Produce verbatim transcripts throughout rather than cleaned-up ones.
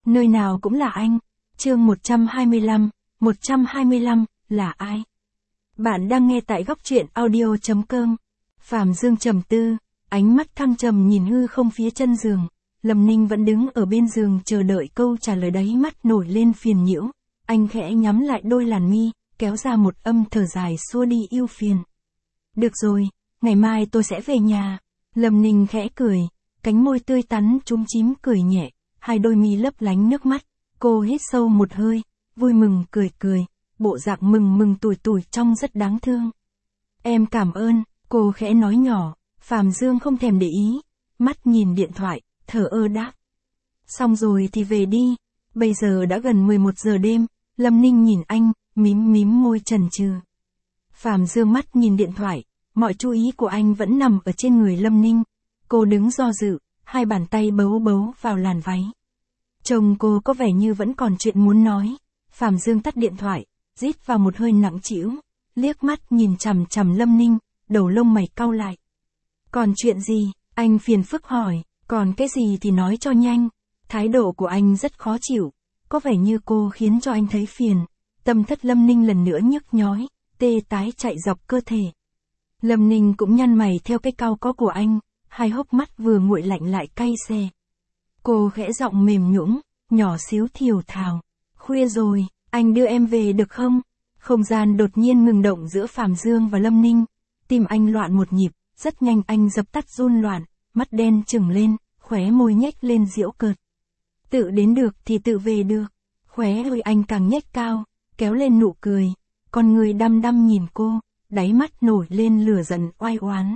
Nơi nào cũng là anh. Chương một trăm hai mươi lăm, một trăm hai mươi lăm, là ai? Bạn đang nghe tại góc truyện audio chấm com. Phạm Dương trầm tư, ánh mắt thăng trầm nhìn hư không phía chân giường. Lâm Ninh vẫn đứng ở bên giường chờ đợi câu trả lời, đáy mắt nổi lên phiền nhiễu. Anh khẽ nhắm lại đôi làn mi, kéo ra một âm thở dài xua đi ưu phiền. Được rồi, ngày mai tôi sẽ về nhà. Lâm Ninh khẽ cười, cánh môi tươi tắn chúm chím cười nhẹ, hai đôi mi lấp lánh nước mắt. Cô hít sâu một hơi, vui mừng cười cười, bộ dạng mừng mừng tủi tủi trông rất đáng thương. Em cảm ơn, cô khẽ nói nhỏ. Phạm Dương không thèm để ý, mắt nhìn điện thoại, thở ơ đáp. Xong rồi thì về đi, bây giờ đã gần mười một giờ đêm. Lâm Ninh nhìn anh, mím mím môi chần chừ. Phạm Dương mắt nhìn điện thoại, mọi chú ý của anh vẫn nằm ở trên người Lâm Ninh. Cô đứng do dự, hai bàn tay bấu bấu vào làn váy. Chồng cô có vẻ như vẫn còn chuyện muốn nói. Phạm Dương tắt điện thoại, rít vào một hơi nặng trĩu, liếc mắt nhìn chằm chằm Lâm Ninh, đầu lông mày cau lại. Còn chuyện gì? Anh phiền phức hỏi. Còn cái gì thì nói cho nhanh. Thái độ của anh rất khó chịu, có vẻ như cô khiến cho anh thấy phiền. Tâm thất Lâm Ninh lần nữa nhức nhói, tê tái chạy dọc cơ thể. Lâm Ninh cũng nhăn mày theo cái cau có của anh, hai hốc mắt vừa nguội lạnh lại cay xè. Cô khẽ giọng mềm nhũn, nhỏ xíu thiều thào. Khuya rồi, anh đưa em về được không? Không gian đột nhiên ngừng động giữa Phạm Dương và Lâm Ninh. Tim anh loạn một nhịp, rất nhanh anh dập tắt run loạn, mắt đen trừng lên, khóe môi nhếch lên giễu cợt. Tự đến được thì tự về được. Khóe môi anh càng nhếch cao, kéo lên nụ cười. Con người đăm đăm nhìn cô, đáy mắt nổi lên lửa giận oai oán.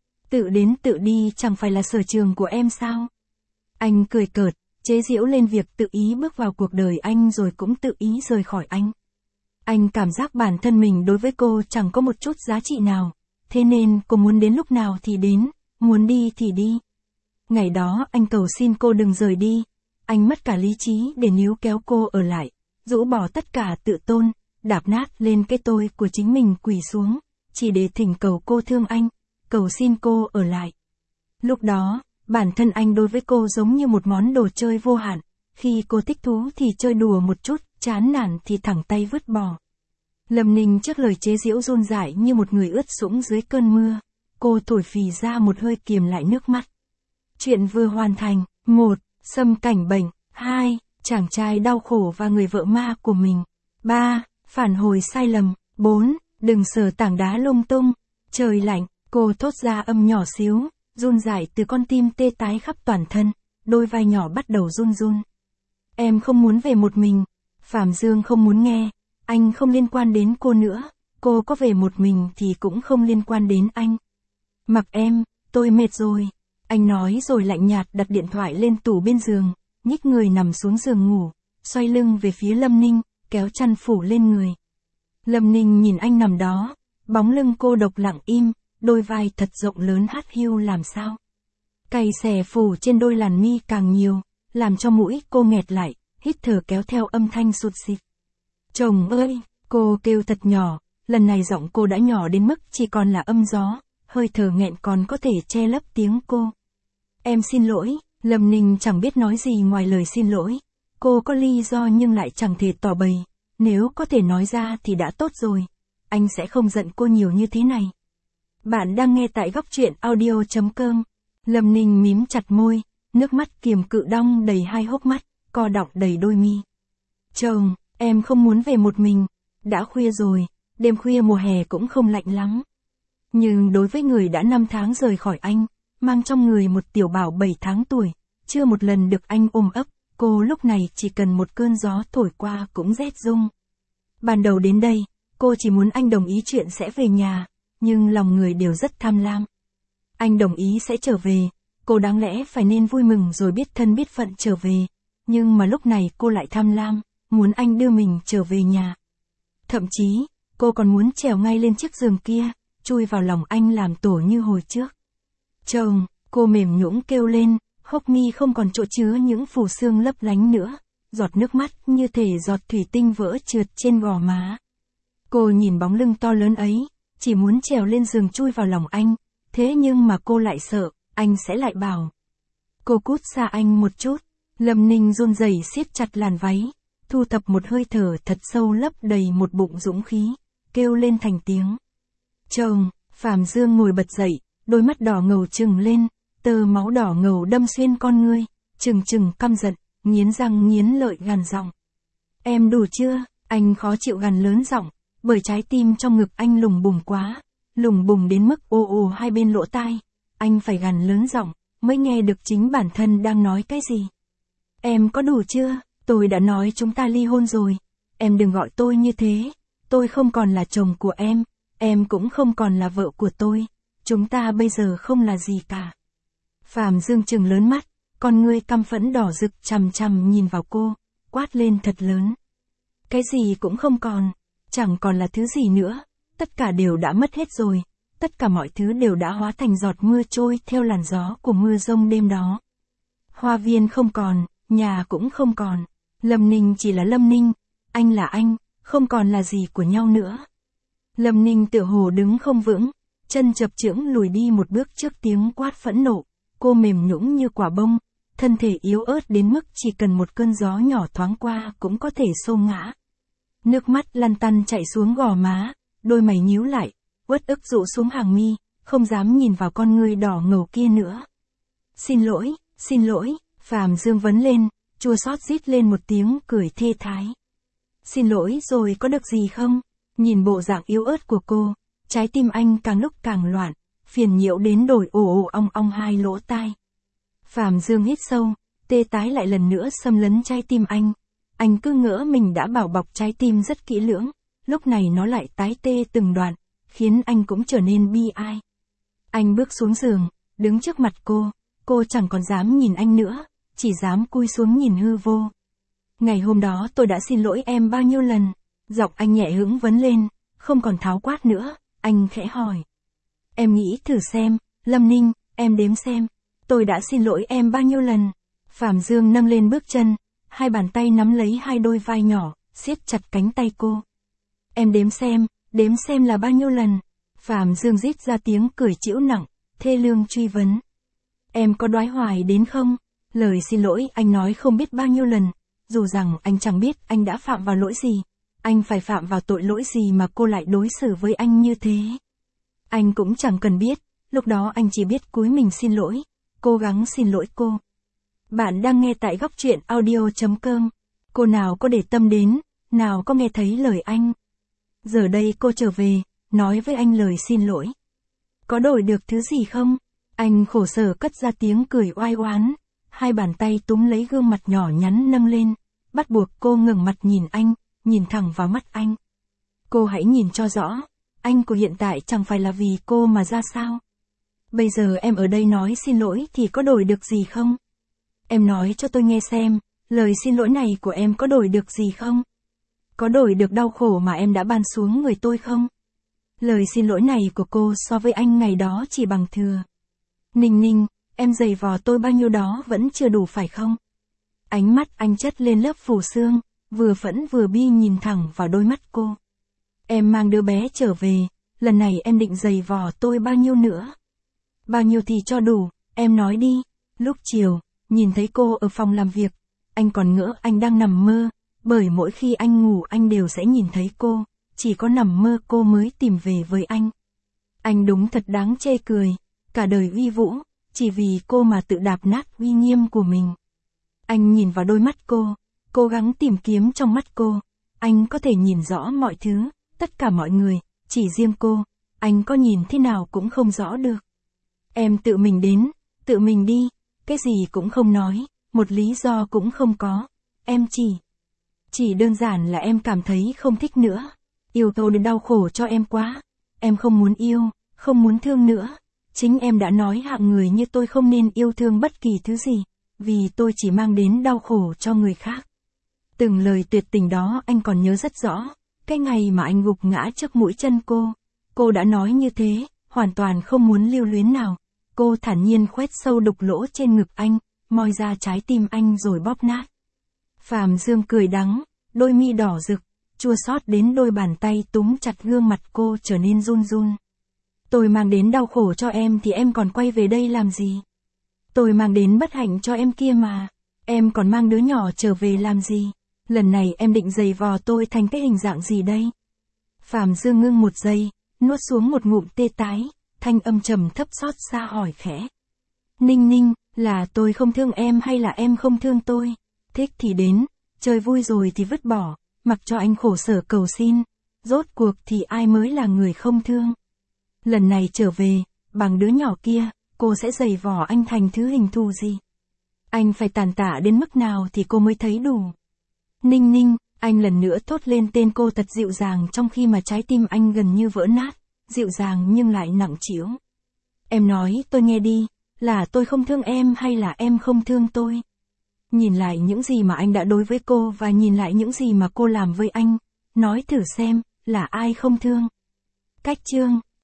Tự đến tự đi chẳng phải là sở trường của em sao? Anh cười cợt, chế giễu lên việc tự ý bước vào cuộc đời anh rồi cũng tự ý rời khỏi anh. Anh cảm giác bản thân mình đối với cô chẳng có một chút giá trị nào, thế nên cô muốn đến lúc nào thì đến, muốn đi thì đi. Ngày đó anh cầu xin cô đừng rời đi, anh mất cả lý trí để níu kéo cô ở lại, rũ bỏ tất cả tự tôn, đạp nát lên cái tôi của chính mình quỳ xuống, chỉ để thỉnh cầu cô thương anh, cầu xin cô ở lại. Lúc đó, bản thân anh đối với cô giống như một món đồ chơi vô hạn, khi cô thích thú thì chơi đùa một chút, chán nản thì thẳng tay vứt bỏ. Lâm Ninh trước lời chế giễu run rải như một người ướt sũng dưới cơn mưa, cô thổi phì ra một hơi kiềm lại nước mắt. Chuyện vừa hoàn thành. Một. Xâm cảnh bệnh. Hai. Chàng trai đau khổ và người vợ ma của mình. Ba. Phản hồi sai lầm. Bốn. Đừng sờ tảng đá lung tung. Trời lạnh, cô thốt ra âm nhỏ xíu, run rải từ con tim tê tái khắp toàn thân, đôi vai nhỏ bắt đầu run run. Em không muốn về một mình. Phạm Dương không muốn nghe, anh không liên quan đến cô nữa, cô có về một mình thì cũng không liên quan đến anh. Mặc em, tôi mệt rồi. Anh nói rồi lạnh nhạt đặt điện thoại lên tủ bên giường, nhích người nằm xuống giường ngủ, xoay lưng về phía Lâm Ninh, kéo chăn phủ lên người. Lâm Ninh nhìn anh nằm đó, bóng lưng cô độc lặng im, đôi vai thật rộng lớn hắt hiu làm sao. Cày xè phủ trên đôi làn mi càng nhiều, làm cho mũi cô nghẹt lại, hít thở kéo theo âm thanh sụt xịt. Chồng ơi, cô kêu thật nhỏ, lần này giọng cô đã nhỏ đến mức chỉ còn là âm gió, hơi thở nghẹn còn có thể che lấp tiếng cô. Em xin lỗi. Lâm Ninh chẳng biết nói gì ngoài lời xin lỗi. Cô có lý do nhưng lại chẳng thể tỏ bày, nếu có thể nói ra thì đã tốt rồi. Anh sẽ không giận cô nhiều như thế này. Bạn đang nghe tại góc truyện audio chấm com. Lâm Ninh mím chặt môi, nước mắt kiềm cự đong đầy hai hốc mắt, co đọng đầy đôi mi. Chồng, em không muốn về một mình. Đã khuya rồi, đêm khuya mùa hè cũng không lạnh lắm. Nhưng đối với người đã năm tháng rời khỏi anh, mang trong người một tiểu bảo bảy tháng tuổi, chưa một lần được anh ôm ấp, cô lúc này chỉ cần một cơn gió thổi qua cũng rét rung. Ban đầu đến đây, cô chỉ muốn anh đồng ý chuyện sẽ về nhà, nhưng lòng người đều rất tham lam. Anh đồng ý sẽ trở về, cô đáng lẽ phải nên vui mừng rồi biết thân biết phận trở về, nhưng mà lúc này cô lại tham lam, muốn anh đưa mình trở về nhà. Thậm chí, cô còn muốn trèo ngay lên chiếc giường kia, chui vào lòng anh làm tổ như hồi trước. Chồng, cô mềm nhũn kêu lên, hốc mi không còn chỗ chứa những phù sương lấp lánh nữa, giọt nước mắt như thể giọt thủy tinh vỡ trượt trên gò má. Cô nhìn bóng lưng to lớn ấy, chỉ muốn trèo lên giường chui vào lòng anh, thế nhưng mà cô lại sợ, anh sẽ lại bảo. Cô cút xa anh một chút. Lâm Ninh run rẩy siết chặt làn váy, thu thập một hơi thở thật sâu lấp đầy một bụng dũng khí, kêu lên thành tiếng. Chồng, Phạm Dương ngồi bật dậy, đôi mắt đỏ ngầu trừng lên, tơ máu đỏ ngầu đâm xuyên con ngươi, trừng trừng căm giận, nghiến răng nghiến lợi gằn giọng. Em đủ chưa? Anh khó chịu gằn lớn giọng, bởi trái tim trong ngực anh lùng bùng quá, lùng bùng đến mức ồ ồ hai bên lỗ tai, anh phải gằn lớn giọng, mới nghe được chính bản thân đang nói cái gì. Em có đủ chưa? Tôi đã nói chúng ta ly hôn rồi, em đừng gọi tôi như thế, tôi không còn là chồng của em, em cũng không còn là vợ của tôi, chúng ta bây giờ không là gì cả. Phạm Dương trừng lớn mắt, con ngươi căm phẫn đỏ rực chằm chằm nhìn vào cô, quát lên thật lớn. Cái gì cũng không còn, chẳng còn là thứ gì nữa, tất cả đều đã mất hết rồi, tất cả mọi thứ đều đã hóa thành giọt mưa trôi theo làn gió của mưa rông đêm đó. Hoa viên không còn, nhà cũng không còn, Lâm Ninh chỉ là Lâm Ninh, anh là anh, không còn là gì của nhau nữa. Lâm Ninh tựa hồ đứng không vững, chân chập chững lùi đi một bước trước tiếng quát phẫn nộ, cô mềm nhũn như quả bông, thân thể yếu ớt đến mức chỉ cần một cơn gió nhỏ thoáng qua cũng có thể xô ngã. Nước mắt lăn tăn chạy xuống gò má, đôi mày nhíu lại, uất ức rụ xuống hàng mi, không dám nhìn vào con ngươi đỏ ngầu kia nữa. Xin lỗi, xin lỗi, Phạm Dương vấn lên, chua xót rít lên một tiếng cười thê thái. Xin lỗi rồi có được gì không? Nhìn bộ dạng yếu ớt của cô, trái tim anh càng lúc càng loạn, phiền nhiễu đến đổi ồ ồ ong ong hai lỗ tai. Phạm Dương hít sâu, tê tái lại lần nữa xâm lấn trái tim anh. Anh cứ ngỡ mình đã bảo bọc trái tim rất kỹ lưỡng, lúc này nó lại tái tê từng đoạn, khiến anh cũng trở nên bi ai. Anh bước xuống giường, đứng trước mặt cô, cô chẳng còn dám nhìn anh nữa, chỉ dám cúi xuống nhìn hư vô. Ngày hôm đó tôi đã xin lỗi em bao nhiêu lần, giọng anh nhẹ hững vấn lên, không còn tháo quát nữa, anh khẽ hỏi. Em nghĩ thử xem, Lâm Ninh, em đếm xem, tôi đã xin lỗi em bao nhiêu lần. Phạm Dương nâng lên bước chân, hai bàn tay nắm lấy hai đôi vai nhỏ, siết chặt cánh tay cô. Em đếm xem, đếm xem là bao nhiêu lần. Phạm Dương rít ra tiếng cười trĩu nặng, thê lương truy vấn. Em có đoái hoài đến không? Lời xin lỗi anh nói không biết bao nhiêu lần, dù rằng anh chẳng biết anh đã phạm vào lỗi gì, anh phải phạm vào tội lỗi gì mà cô lại đối xử với anh như thế. Anh cũng chẳng cần biết, lúc đó anh chỉ biết cúi mình xin lỗi, cố gắng xin lỗi cô. Bạn đang nghe tại góc truyện audio chấm com. Cô nào có để tâm đến, nào có nghe thấy lời anh. Giờ đây cô trở về, nói với anh lời xin lỗi. Có đổi được thứ gì không? Anh khổ sở cất ra tiếng cười oai oán, hai bàn tay túm lấy gương mặt nhỏ nhắn nâng lên, bắt buộc cô ngẩng mặt nhìn anh, nhìn thẳng vào mắt anh. Cô hãy nhìn cho rõ, anh của hiện tại chẳng phải là vì cô mà ra sao? Bây giờ em ở đây nói xin lỗi thì có đổi được gì không? Em nói cho tôi nghe xem, lời xin lỗi này của em có đổi được gì không? Có đổi được đau khổ mà em đã ban xuống người tôi không? Lời xin lỗi này của cô so với anh ngày đó chỉ bằng thừa. Ninh Ninh, em giày vò tôi bao nhiêu đó vẫn chưa đủ phải không? Ánh mắt anh chất lên lớp phủ sương, vừa phẫn vừa bi nhìn thẳng vào đôi mắt cô. Em mang đứa bé trở về, lần này em định giày vò tôi bao nhiêu nữa? Bao nhiêu thì cho đủ, em nói đi. Lúc chiều, nhìn thấy cô ở phòng làm việc, anh còn ngỡ anh đang nằm mơ, bởi mỗi khi anh ngủ anh đều sẽ nhìn thấy cô, chỉ có nằm mơ cô mới tìm về với anh. Anh đúng thật đáng chê cười, cả đời uy vũ, chỉ vì cô mà tự đạp nát uy nghiêm của mình. Anh nhìn vào đôi mắt cô, cố gắng tìm kiếm trong mắt cô, anh có thể nhìn rõ mọi thứ, tất cả mọi người, chỉ riêng cô, anh có nhìn thế nào cũng không rõ được. Em tự mình đến, tự mình đi, cái gì cũng không nói, một lý do cũng không có, em chỉ... Chỉ đơn giản là em cảm thấy không thích nữa, yêu tôi đến đau khổ cho em quá, em không muốn yêu, không muốn thương nữa, chính em đã nói hạng người như tôi không nên yêu thương bất kỳ thứ gì, vì tôi chỉ mang đến đau khổ cho người khác. Từng lời tuyệt tình đó anh còn nhớ rất rõ, cái ngày mà anh gục ngã trước mũi chân cô, cô đã nói như thế, hoàn toàn không muốn lưu luyến nào, cô thản nhiên khoét sâu đục lỗ trên ngực anh, moi ra trái tim anh rồi bóp nát. Phạm Dương cười đắng, đôi mi đỏ rực, chua xót đến đôi bàn tay túm chặt gương mặt cô trở nên run run. Tôi mang đến đau khổ cho em thì em còn quay về đây làm gì? Tôi mang đến bất hạnh cho em kia mà. Em còn mang đứa nhỏ trở về làm gì? Lần này em định giày vò tôi thành cái hình dạng gì đây? Phạm Dương ngưng một giây, nuốt xuống một ngụm tê tái, thanh âm trầm thấp xót xa hỏi khẽ. Ninh Ninh, là tôi không thương em hay là em không thương tôi? Thích thì đến, chơi vui rồi thì vứt bỏ, mặc cho anh khổ sở cầu xin. Rốt cuộc thì ai mới là người không thương? Lần này trở về, bằng đứa nhỏ kia, cô sẽ giày vò anh thành thứ hình thù gì? Anh phải tàn tạ đến mức nào thì cô mới thấy đủ? Ninh Ninh, anh lần nữa thốt lên tên cô thật dịu dàng trong khi mà trái tim anh gần như vỡ nát, dịu dàng nhưng lại nặng trĩu. Em nói tôi nghe đi, là tôi không thương em hay là em không thương tôi? Nhìn lại những gì mà anh đã đối với cô và nhìn lại những gì mà cô làm với anh, nói thử xem, là ai không thương? Cách chương